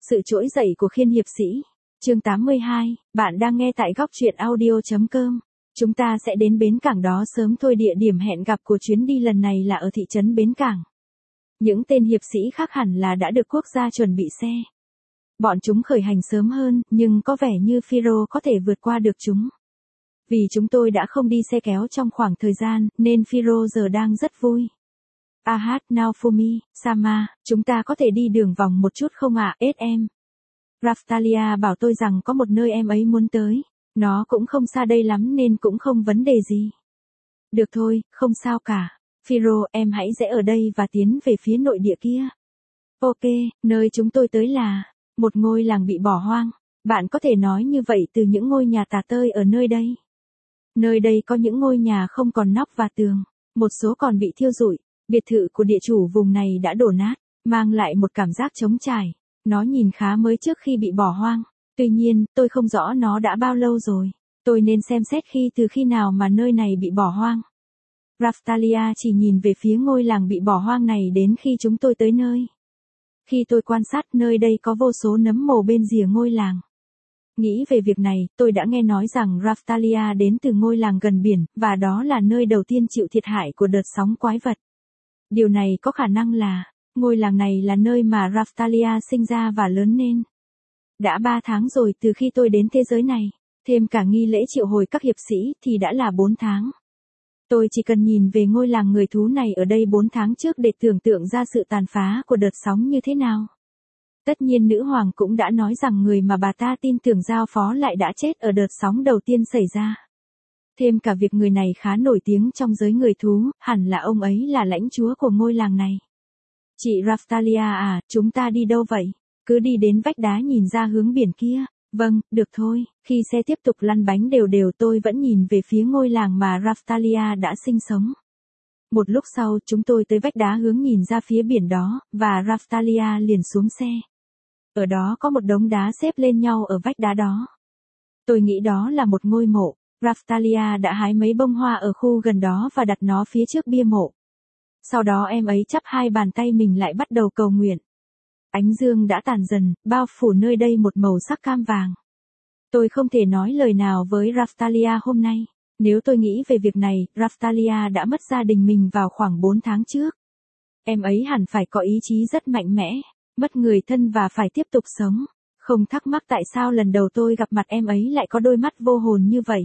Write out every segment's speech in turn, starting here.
Sự trỗi dậy của khiên hiệp sĩ. Chương 82, bạn đang nghe tại góc truyện audio.com. Chúng ta sẽ đến bến cảng đó sớm thôi. Địa điểm hẹn gặp của chuyến đi lần này là ở thị trấn bến cảng. Những tên hiệp sĩ khác hẳn là đã được quốc gia chuẩn bị xe. Bọn chúng khởi hành sớm hơn, nhưng có vẻ như Phiro có thể vượt qua được chúng. Vì chúng tôi đã không đi xe kéo trong khoảng thời gian, nên Phiro giờ đang rất vui. Naofumi, Sama, chúng ta có thể đi đường vòng một chút không ạ, SM? Raftalia bảo tôi rằng có một nơi em ấy muốn tới. Nó cũng không xa đây lắm nên cũng không vấn đề gì. Được thôi, không sao cả. Phiro, em hãy rẽ ở đây và tiến về phía nội địa kia. Ok, nơi chúng tôi tới là một ngôi làng bị bỏ hoang. Bạn có thể nói như vậy từ những ngôi nhà tả tơi ở nơi đây. Nơi đây có những ngôi nhà không còn nóc và tường, một số còn bị thiêu rụi. Biệt thự của địa chủ vùng này đã đổ nát, mang lại một cảm giác trống trải. Nó nhìn khá mới trước khi bị bỏ hoang. Tuy nhiên, tôi không rõ nó đã bao lâu rồi. Tôi nên xem xét từ khi nào mà nơi này bị bỏ hoang. Raftalia chỉ nhìn về phía ngôi làng bị bỏ hoang này đến khi chúng tôi tới nơi. Khi tôi quan sát nơi đây có vô số nấm mồ bên rìa ngôi làng. Nghĩ về việc này, tôi đã nghe nói rằng Raftalia đến từ ngôi làng gần biển, và đó là nơi đầu tiên chịu thiệt hại của đợt sóng quái vật. Điều này có khả năng là, ngôi làng này là nơi mà Raftalia sinh ra và lớn lên. Đã 3 tháng rồi từ khi tôi đến thế giới này, thêm cả nghi lễ triệu hồi các hiệp sĩ thì đã là 4 tháng. Tôi chỉ cần nhìn về ngôi làng người thú này ở đây 4 tháng trước để tưởng tượng ra sự tàn phá của đợt sóng như thế nào. Tất nhiên nữ hoàng cũng đã nói rằng người mà bà ta tin tưởng giao phó lại đã chết ở đợt sóng đầu tiên xảy ra. Thêm cả việc người này khá nổi tiếng trong giới người thú, hẳn là ông ấy là lãnh chúa của ngôi làng này. Chị Raftalia à, chúng ta đi đâu vậy? Cứ đi đến vách đá nhìn ra hướng biển kia. Vâng, được thôi. Khi xe tiếp tục lăn bánh đều đều tôi vẫn nhìn về phía ngôi làng mà Raftalia đã sinh sống. Một lúc sau chúng tôi tới vách đá hướng nhìn ra phía biển đó, và Raftalia liền xuống xe. Ở đó có một đống đá xếp lên nhau ở vách đá đó. Tôi nghĩ đó là một ngôi mộ. Raftalia đã hái mấy bông hoa ở khu gần đó và đặt nó phía trước bia mộ. Sau đó em ấy chắp hai bàn tay mình lại bắt đầu cầu nguyện. Ánh dương đã tàn dần, bao phủ nơi đây một màu sắc cam vàng. Tôi không thể nói lời nào với Raftalia hôm nay. Nếu tôi nghĩ về việc này, Raftalia đã mất gia đình mình vào khoảng 4 tháng trước. Em ấy hẳn phải có ý chí rất mạnh mẽ, mất người thân và phải tiếp tục sống. Không thắc mắc tại sao lần đầu tôi gặp mặt em ấy lại có đôi mắt vô hồn như vậy.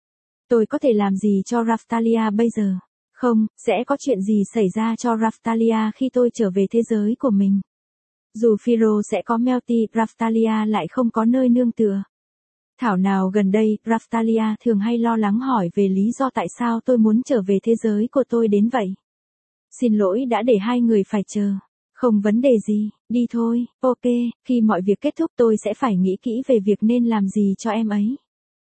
Tôi có thể làm gì cho Raftalia bây giờ? Không, sẽ có chuyện gì xảy ra cho Raftalia khi tôi trở về thế giới của mình. Dù Phiro sẽ có Melty, Raftalia lại không có nơi nương tựa. Thảo nào gần đây, Raftalia thường hay lo lắng hỏi về lý do tại sao tôi muốn trở về thế giới của tôi đến vậy. Xin lỗi đã để hai người phải chờ. Không vấn đề gì, đi thôi, ok, khi mọi việc kết thúc tôi sẽ phải nghĩ kỹ về việc nên làm gì cho em ấy.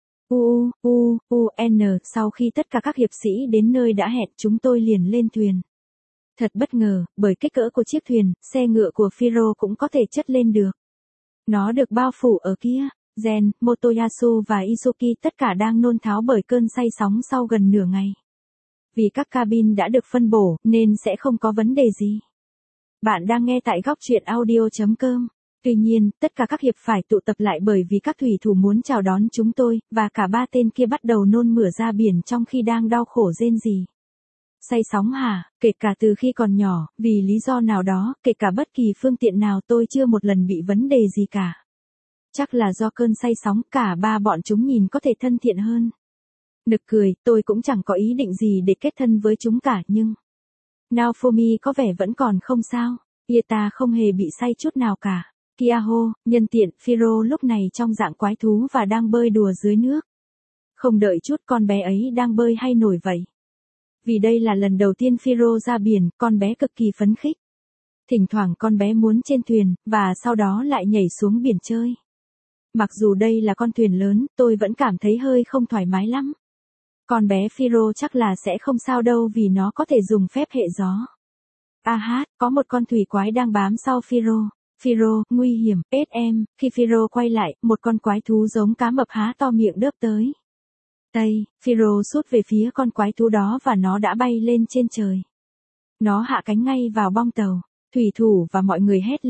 Sau khi tất cả các hiệp sĩ đến nơi đã hẹn chúng tôi liền lên thuyền. Thật bất ngờ, bởi kích cỡ của chiếc thuyền, xe ngựa của Phiro cũng có thể chất lên được. Nó được bao phủ ở kia, Gen, Motoyasu và Isuki tất cả đang nôn tháo bởi cơn say sóng sau gần nửa ngày. Vì các cabin đã được phân bổ, nên sẽ không có vấn đề gì. Bạn đang nghe tại góc truyện audio.com. Tuy nhiên, tất cả các hiệp phải tụ tập lại bởi vì các thủy thủ muốn chào đón chúng tôi, và cả 3 tên kia bắt đầu nôn mửa ra biển trong khi đang đau khổ rên rỉ. Say sóng hả? Kể cả từ khi còn nhỏ, vì lý do nào đó, kể cả bất kỳ phương tiện nào tôi chưa một lần bị vấn đề gì cả. Chắc là do cơn say sóng, cả 3 bọn chúng nhìn có thể thân thiện hơn. Nực cười, tôi cũng chẳng có ý định gì để kết thân với chúng cả nhưng... Naofumi có vẻ vẫn còn không sao. Ieta không hề bị say chút nào cả. Kiaho, nhân tiện, Phiro lúc này trong dạng quái thú và đang bơi đùa dưới nước. Không đợi chút con bé ấy đang bơi hay nổi vậy. Vì đây là lần đầu tiên Phiro ra biển, con bé cực kỳ phấn khích. Thỉnh thoảng con bé muốn trên thuyền, và sau đó lại nhảy xuống biển chơi. Mặc dù đây là con thuyền lớn, tôi vẫn cảm thấy hơi không thoải mái lắm. Con bé Phiro chắc là sẽ không sao đâu vì nó có thể dùng phép hệ gió. Có một con thủy quái đang bám sau Phiro. Phiro, nguy hiểm, SM, khi Phiro quay lại, một con quái thú giống cá mập há to miệng đớp tới. Phiro sút về phía con quái thú đó và nó đã bay lên trên trời. Nó hạ cánh ngay vào bong tàu. Thủy thủ và mọi người hét lên.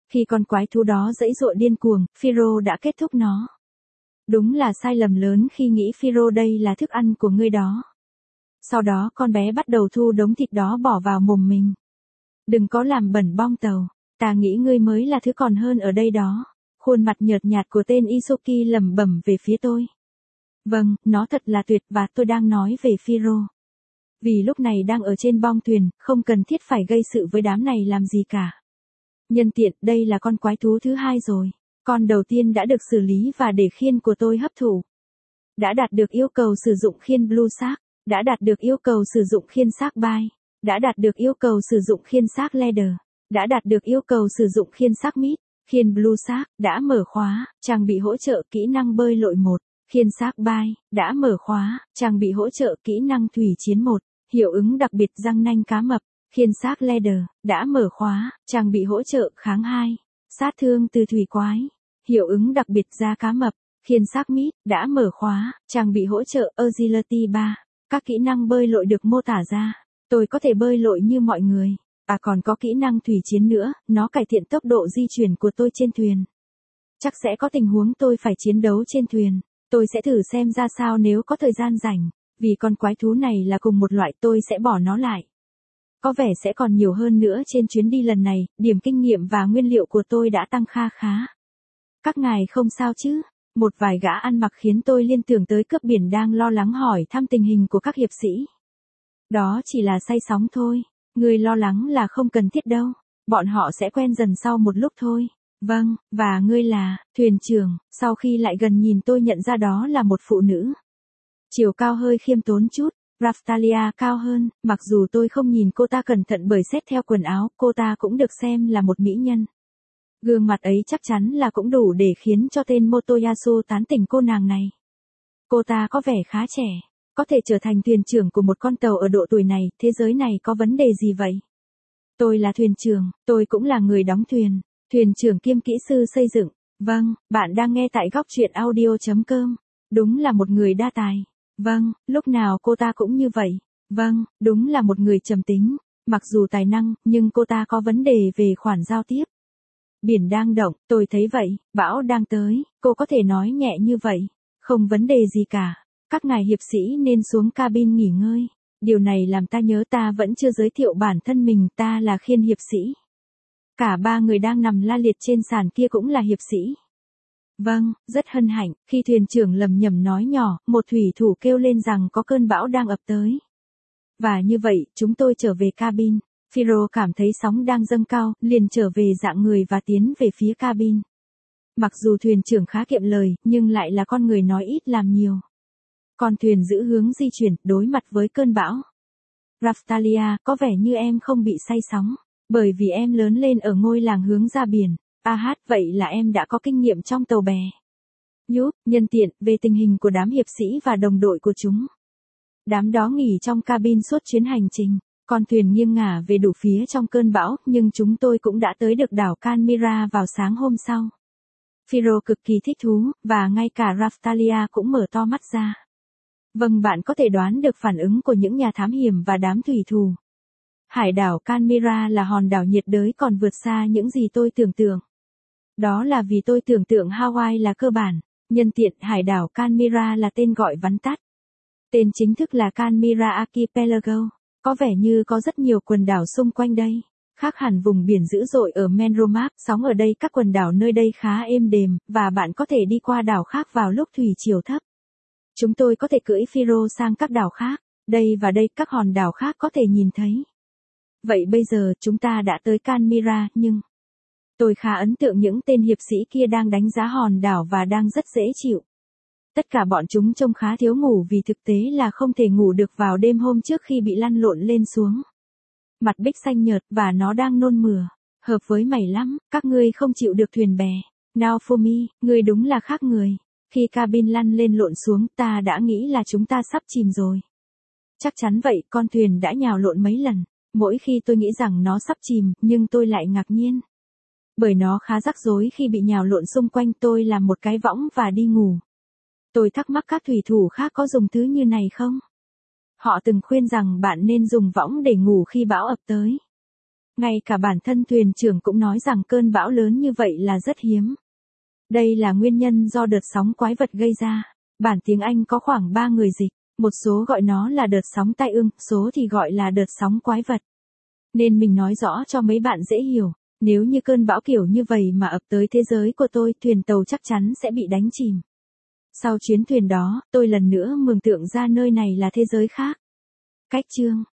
Khi con quái thú đó giãy giụa điên cuồng, Phiro đã kết thúc nó. Đúng là sai lầm lớn khi nghĩ Phiro đây là thức ăn của ngươi đó. Sau đó con bé bắt đầu thu đống thịt đó bỏ vào mồm mình. Đừng có làm bẩn bong tàu, ta nghĩ ngươi mới là thứ còn hơn ở đây đó. Khuôn mặt nhợt nhạt của tên Isoki lẩm bẩm về phía tôi. Vâng, nó thật là tuyệt và tôi đang nói về Phiro. Vì lúc này đang ở trên bong thuyền, không cần thiết phải gây sự với đám này làm gì cả. Nhân tiện, đây là con quái thú thứ hai rồi. Con đầu tiên đã được xử lý và để khiên của tôi hấp thụ. Đã đạt được yêu cầu sử dụng khiên Blue Shark. Đã đạt được yêu cầu sử dụng khiên Shark Bite. Đã đạt được yêu cầu sử dụng khiên Shark Leather. Đã đạt được yêu cầu sử dụng khiên Shark Meat. Khiên Blue Shark đã mở khóa, trang bị hỗ trợ kỹ năng bơi lội 1. Khiên Shark Bite đã mở khóa, trang bị hỗ trợ kỹ năng thủy chiến 1. Hiệu ứng đặc biệt răng nanh cá mập. Khiên Shark Leather đã mở khóa, trang bị hỗ trợ kháng 2. Sát thương từ thủy quái. Hiệu ứng đặc biệt da cá mập. Khiên Shark Meat đã mở khóa, trang bị hỗ trợ Agility 3. Các kỹ năng bơi lội được mô tả ra. Tôi có thể bơi lội như mọi người. À còn có kỹ năng thủy chiến nữa, nó cải thiện tốc độ di chuyển của tôi trên thuyền. Chắc sẽ có tình huống tôi phải chiến đấu trên thuyền. Tôi sẽ thử xem ra sao nếu có thời gian rảnh. Vì con quái thú này là cùng một loại tôi sẽ bỏ nó lại. Có vẻ sẽ còn nhiều hơn nữa trên chuyến đi lần này, điểm kinh nghiệm và nguyên liệu của tôi đã tăng kha khá. Các ngài không sao chứ? Một vài gã ăn mặc khiến tôi liên tưởng tới cướp biển đang lo lắng hỏi thăm tình hình của các hiệp sĩ. Đó chỉ là say sóng thôi, người lo lắng là không cần thiết đâu, bọn họ sẽ quen dần sau một lúc thôi. Vâng, và ngươi là, thuyền trưởng, sau khi lại gần nhìn tôi nhận ra đó là một phụ nữ. Chiều cao hơi khiêm tốn chút, Raftalia cao hơn, mặc dù tôi không nhìn cô ta cẩn thận bởi xét theo quần áo, cô ta cũng được xem là một mỹ nhân. Gương mặt ấy chắc chắn là cũng đủ để khiến cho tên Motoyasu tán tỉnh cô nàng này. Cô ta có vẻ khá trẻ, có thể trở thành thuyền trưởng của một con tàu ở độ tuổi này, thế giới này có vấn đề gì vậy? Tôi là thuyền trưởng, tôi cũng là người đóng thuyền, thuyền trưởng kiêm kỹ sư xây dựng. Vâng, bạn đang nghe tại góc truyện audio.com. Đúng là một người đa tài. Vâng, lúc nào cô ta cũng như vậy. Vâng, đúng là một người trầm tính. Mặc dù tài năng, nhưng cô ta có vấn đề về khoản giao tiếp. Biển đang động, tôi thấy vậy, bão đang tới, cô có thể nói nhẹ như vậy. Không vấn đề gì cả. Các ngài hiệp sĩ nên xuống cabin nghỉ ngơi. Điều này làm ta nhớ ta vẫn chưa giới thiệu bản thân mình, ta là Khiên hiệp sĩ. Cả ba người đang nằm la liệt trên sàn kia cũng là hiệp sĩ. Vâng, rất hân hạnh, khi thuyền trưởng lầm nhầm nói nhỏ, một thủy thủ kêu lên rằng có cơn bão đang ập tới. Và như vậy, chúng tôi trở về cabin. Phiro cảm thấy sóng đang dâng cao, liền trở về dạng người và tiến về phía cabin. Mặc dù thuyền trưởng khá kiệm lời, nhưng lại là con người nói ít làm nhiều. Con thuyền giữ hướng di chuyển, đối mặt với cơn bão. Raftalia, có vẻ như em không bị say sóng, bởi vì em lớn lên ở ngôi làng hướng ra biển. Vậy là em đã có kinh nghiệm trong tàu bè. Yup, nhân tiện, về tình hình của đám hiệp sĩ và đồng đội của chúng. Đám đó nghỉ trong cabin suốt chuyến hành trình. Con thuyền nghiêng ngả về đủ phía trong cơn bão, nhưng chúng tôi cũng đã tới được đảo Canmira vào sáng hôm sau. Phiro cực kỳ thích thú, và ngay cả Raftalia cũng mở to mắt ra. Vâng, bạn có thể đoán được phản ứng của những nhà thám hiểm và đám thủy thủ. Hải đảo Canmira là hòn đảo nhiệt đới còn vượt xa những gì tôi tưởng tượng. Đó là vì tôi tưởng tượng Hawaii là cơ bản, nhân tiện hải đảo Canmira là tên gọi vắn tắt. Tên chính thức là Canmira Archipelago, có vẻ như có rất nhiều quần đảo xung quanh đây. Khác hẳn vùng biển dữ dội ở Menromac, sóng ở đây các quần đảo nơi đây khá êm đềm, và bạn có thể đi qua đảo khác vào lúc thủy chiều thấp. Chúng tôi có thể cưỡi Phiro sang các đảo khác, đây và đây các hòn đảo khác có thể nhìn thấy. Vậy bây giờ chúng ta đã tới Canmira, nhưng tôi khá ấn tượng những tên hiệp sĩ kia đang đánh giá hòn đảo và đang rất dễ chịu. Tất cả bọn chúng trông khá thiếu ngủ vì thực tế là không thể ngủ được vào đêm hôm trước khi bị lăn lộn lên xuống. Mặt Bích xanh nhợt và nó đang nôn mửa. Hợp với mày lắm, các ngươi không chịu được thuyền bè. Naofumi, ngươi đúng là khác người. Khi cabin lăn lên lộn xuống, ta đã nghĩ là chúng ta sắp chìm rồi. Chắc chắn vậy, con thuyền đã nhào lộn mấy lần. Mỗi khi tôi nghĩ rằng nó sắp chìm, nhưng tôi lại ngạc nhiên. Bởi nó khá rắc rối khi bị nhào lộn xung quanh, tôi làm một cái võng và đi ngủ. Tôi thắc mắc các thủy thủ khác có dùng thứ như này không? Họ từng khuyên rằng bạn nên dùng võng để ngủ khi bão ập tới. Ngay cả bản thân thuyền trưởng cũng nói rằng cơn bão lớn như vậy là rất hiếm. Đây là nguyên nhân do đợt sóng quái vật gây ra. Bản tiếng Anh có khoảng 3 người dịch, một số gọi nó là đợt sóng tai ương, số thì gọi là đợt sóng quái vật. Nên mình nói rõ cho mấy bạn dễ hiểu, nếu như cơn bão kiểu như vậy mà ập tới thế giới của tôi, thuyền tàu chắc chắn sẽ bị đánh chìm. Sau chuyến thuyền đó, tôi lần nữa mường tượng ra nơi này là thế giới khác. Cách chương